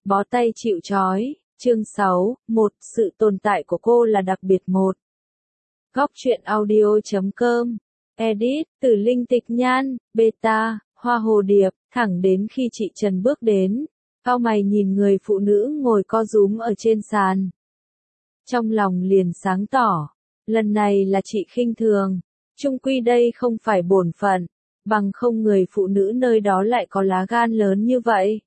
Bó tay chịu trói, chương 6, một sự tồn tại của cô là đặc biệt một. Góc truyện audio.com, edit, từ Linh Tịch Nhan, beta, hoa hồ điệp, thẳng đến khi chị Trần bước đến, cau mày nhìn người phụ nữ ngồi co rúm ở trên sàn. Trong lòng liền sáng tỏ, lần này là chị khinh thường, chung quy đây không phải bổn phận, bằng không người phụ nữ nơi đó lại có lá gan lớn như vậy.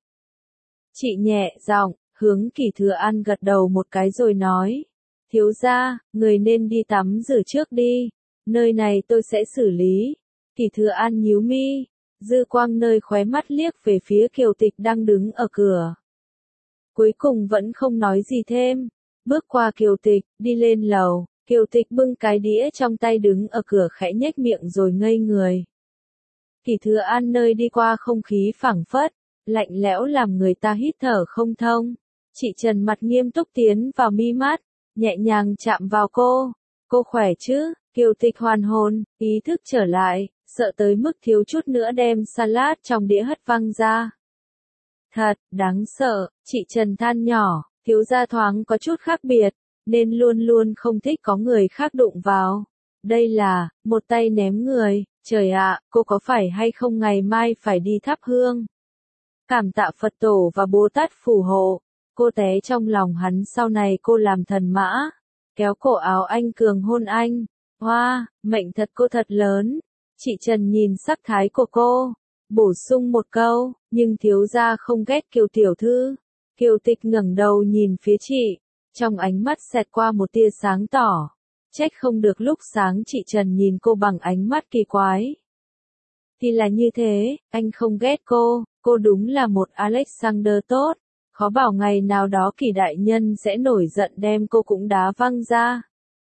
Chị nhẹ giọng, hướng Kỷ Thừa An gật đầu một cái rồi nói, thiếu gia, người nên đi tắm rửa trước đi, nơi này tôi sẽ xử lý. Kỷ Thừa An nhíu mi, dư quang nơi khóe mắt liếc về phía Kiều Tịch đang đứng ở cửa. Cuối cùng vẫn không nói gì thêm, bước qua Kiều Tịch, đi lên lầu, Kiều Tịch bưng cái đĩa trong tay đứng ở cửa khẽ nhếch miệng rồi ngây người. Kỷ Thừa An nơi đi qua không khí phảng phất, lạnh lẽo làm người ta hít thở không thông. Chị Trần mặt nghiêm túc tiến vào mi mắt, nhẹ nhàng chạm vào cô khỏe chứ? Kiều Tịch hoàn hồn, ý thức trở lại, sợ tới mức thiếu chút nữa đem salad trong đĩa hất văng ra. Thật, đáng sợ, chị Trần than nhỏ, thiếu gia thoáng có chút khác biệt, nên luôn luôn không thích có người khác đụng vào. Đây là, một tay ném người, trời ạ, cô có phải hay không ngày mai phải đi thắp hương? Cảm tạ Phật tổ và Bồ Tát phù hộ, cô té trong lòng hắn sau này cô làm thần mã, kéo cổ áo anh cường hôn anh, hoa, mệnh thật cô thật lớn. Chị Trần nhìn sắc thái của cô, bổ sung một câu, nhưng thiếu gia không ghét Kiều tiểu thư. Kiều Tịch ngẩng đầu nhìn phía chị, trong ánh mắt xẹt qua một tia sáng tỏ, trách không được lúc sáng chị Trần nhìn cô bằng ánh mắt kỳ quái. Thì là như thế, anh không ghét cô đúng là một Alexander tốt, khó bảo ngày nào đó Kỷ đại nhân sẽ nổi giận đem cô cũng đá văng ra.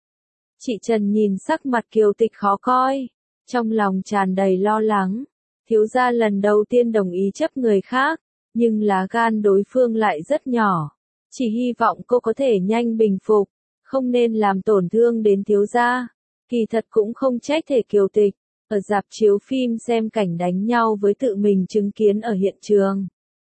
Chị Trần nhìn sắc mặt Kiều Tịch khó coi, trong lòng tràn đầy lo lắng, thiếu gia lần đầu tiên đồng ý chấp người khác, nhưng lá gan đối phương lại rất nhỏ, chỉ hy vọng cô có thể nhanh bình phục, không nên làm tổn thương đến thiếu gia. Kỳ thật cũng không trách thể Kiều Tịch, ở rạp chiếu phim xem cảnh đánh nhau với tự mình chứng kiến ở hiện trường.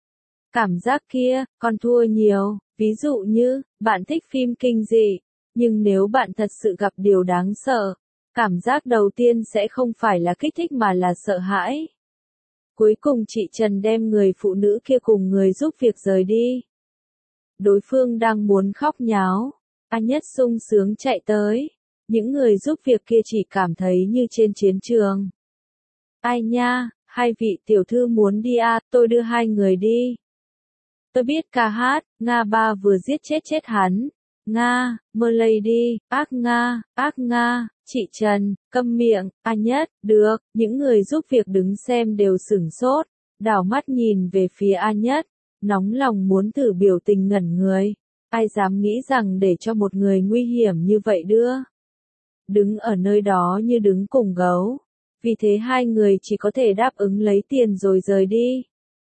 Cảm giác kia, còn thua nhiều, ví dụ như, bạn thích phim kinh dị, nhưng nếu bạn thật sự gặp điều đáng sợ, cảm giác đầu tiên sẽ không phải là kích thích mà là sợ hãi. Cuối cùng chị Trần đem người phụ nữ kia cùng người giúp việc rời đi. Đối phương đang muốn khóc nháo, anh Nhất sung sướng chạy tới. Những người giúp việc kia chỉ cảm thấy như trên chiến trường. Ai nha, hai vị tiểu thư muốn đi à, tôi đưa hai người đi. Tôi biết ca hát, Nga ba vừa giết chết hắn. Nga, mơ lady, ác Nga, chị Trần, câm miệng, anh Nhất, được, những người giúp việc đứng xem đều sửng sốt, đảo mắt nhìn về phía anh Nhất, nóng lòng muốn thử biểu tình ngẩn người. Ai dám nghĩ rằng để cho một người nguy hiểm như vậy đứng ở nơi đó như đứng cùng gấu. Vì thế hai người chỉ có thể đáp ứng lấy tiền rồi rời đi.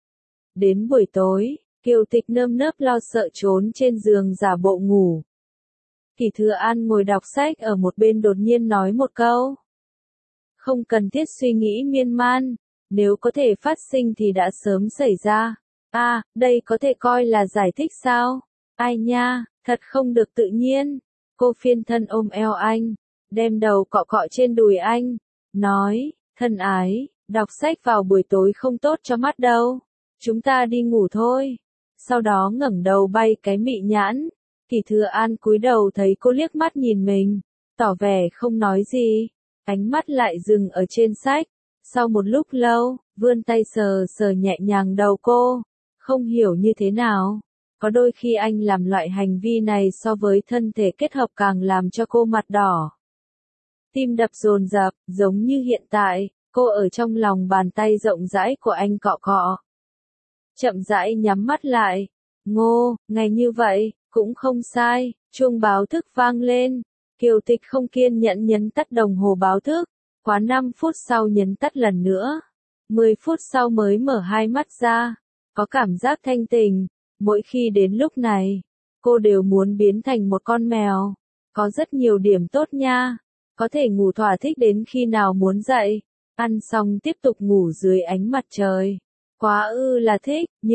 Đến buổi tối, Kiều Tịch nơm nớp lo sợ trốn trên giường giả bộ ngủ. Kỷ Thừa An ngồi đọc sách ở một bên đột nhiên nói một câu. Không cần thiết suy nghĩ miên man, nếu có thể phát sinh thì đã sớm xảy ra. À, đây có thể coi là giải thích sao? Ai nha, thật không được tự nhiên. Cô phiên thân ôm eo anh, đem đầu cọ cọ trên đùi anh, nói, thân ái, đọc sách vào buổi tối không tốt cho mắt đâu, chúng ta đi ngủ thôi. Sau đó ngẩng đầu bay cái mị nhãn, Kỷ Thừa An cúi đầu thấy cô liếc mắt nhìn mình, tỏ vẻ không nói gì, ánh mắt lại dừng ở trên sách, sau một lúc lâu, vươn tay sờ sờ nhẹ nhàng đầu cô, không hiểu như thế nào. Có đôi khi anh làm loại hành vi này so với thân thể kết hợp càng làm cho cô mặt đỏ. Tim đập dồn dập, giống như hiện tại, cô ở trong lòng bàn tay rộng rãi của anh cọ cọ. Chậm rãi nhắm mắt lại. Ngô, ngày như vậy, cũng không sai, chuông báo thức vang lên. Kiều Tịch không kiên nhẫn nhấn tắt đồng hồ báo thức, quá 5 phút sau nhấn tắt lần nữa. 10 phút sau mới mở hai mắt ra, có cảm giác thanh tỉnh. Mỗi khi đến lúc này, cô đều muốn biến thành một con mèo. Có rất nhiều điểm tốt nha. Có thể ngủ thỏa thích đến khi nào muốn dậy. Ăn xong tiếp tục ngủ dưới ánh mặt trời. Quá là thích, nhưng,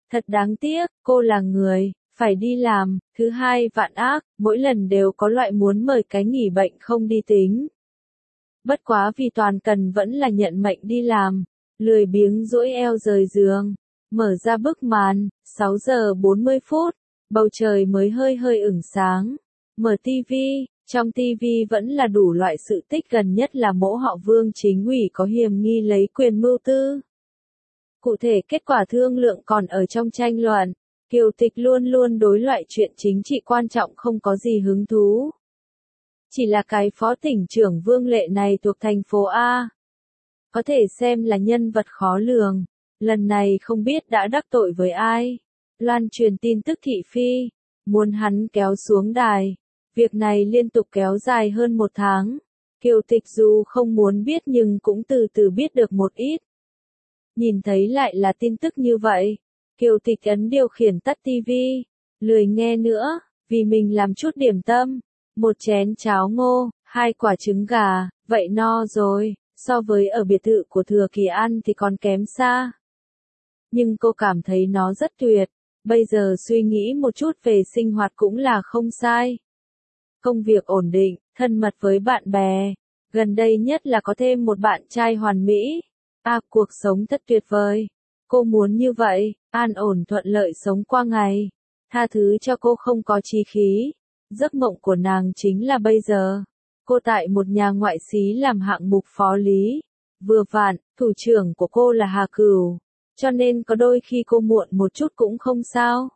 Thật đáng tiếc, cô là người, phải đi làm, thứ hai vạn ác, mỗi lần đều có loại muốn mời cái nghỉ bệnh không đi tính. Bất quá vì Toàn Cần vẫn là nhận mệnh đi làm, lười biếng duỗi eo rời giường, mở ra bức màn, 6 giờ 40 phút, bầu trời mới hơi hơi ửng sáng, mở tivi, trong tivi vẫn là đủ loại sự tích gần nhất là mỗ họ Vương chính ủy có hiềm nghi lấy quyền mưu tư. Cụ thể kết quả thương lượng còn ở trong tranh luận, Kiều Tịch luôn luôn đối loại chuyện chính trị quan trọng không có gì hứng thú. Chỉ là cái phó tỉnh trưởng Vương Lệ này thuộc thành phố A. Có thể xem là nhân vật khó lường, lần này không biết đã đắc tội với ai. Loan truyền tin tức thị phi, muốn hắn kéo xuống đài. Việc này liên tục kéo dài hơn 1 tháng. Kiều Tịch dù không muốn biết nhưng cũng từ từ biết được một ít. Nhìn thấy lại là tin tức như vậy. Kiều Tịch ấn điều khiển tắt tivi, lười nghe nữa, vì mình làm chút điểm tâm. 1 chén cháo ngô, 2 quả trứng gà, vậy no rồi, so với ở biệt thự của Thừa Kỳ ăn thì còn kém xa. Nhưng cô cảm thấy nó rất tuyệt, bây giờ suy nghĩ một chút về sinh hoạt cũng là không sai. Công việc ổn định, thân mật với bạn bè, gần đây nhất là có thêm một bạn trai hoàn mỹ. Cuộc sống thật tuyệt vời. Cô muốn như vậy, an ổn thuận lợi sống qua ngày. Tha thứ cho cô không có chí khí. Giấc mộng của nàng chính là bây giờ. Cô tại một nhà ngoại xí làm hạng mục phó lý. Vừa vặn, thủ trưởng của cô là Hà Cửu. Cho nên có đôi khi cô muộn một chút cũng không sao.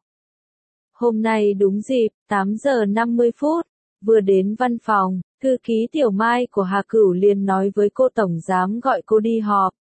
Hôm nay đúng dịp, 8 giờ 50 phút. Vừa đến văn phòng, thư ký Tiểu Mai của Hà Cửu liền nói với cô tổng giám gọi cô đi họp.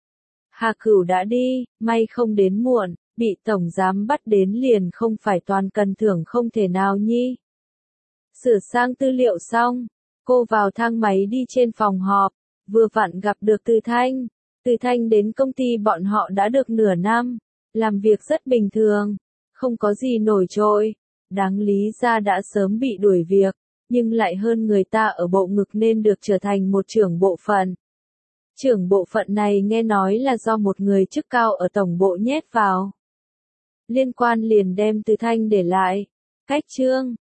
Hà Cửu đã đi, may không đến muộn, bị tổng giám bắt đến liền không phải Toàn Cần thưởng không thể nào nhi. Sửa sang tư liệu xong, cô vào thang máy đi trên phòng họp, vừa vặn gặp được Từ Thanh. Từ Thanh đến công ty bọn họ đã được nửa năm, làm việc rất bình thường, không có gì nổi trội, đáng lý ra đã sớm bị đuổi việc, nhưng lại hơn người ta ở bộ ngực nên được trở thành một trưởng bộ phận. Trưởng bộ phận này nghe nói là do một người chức cao ở tổng bộ nhét vào. Liên quan liền đem Từ Thanh để lại. Cách chương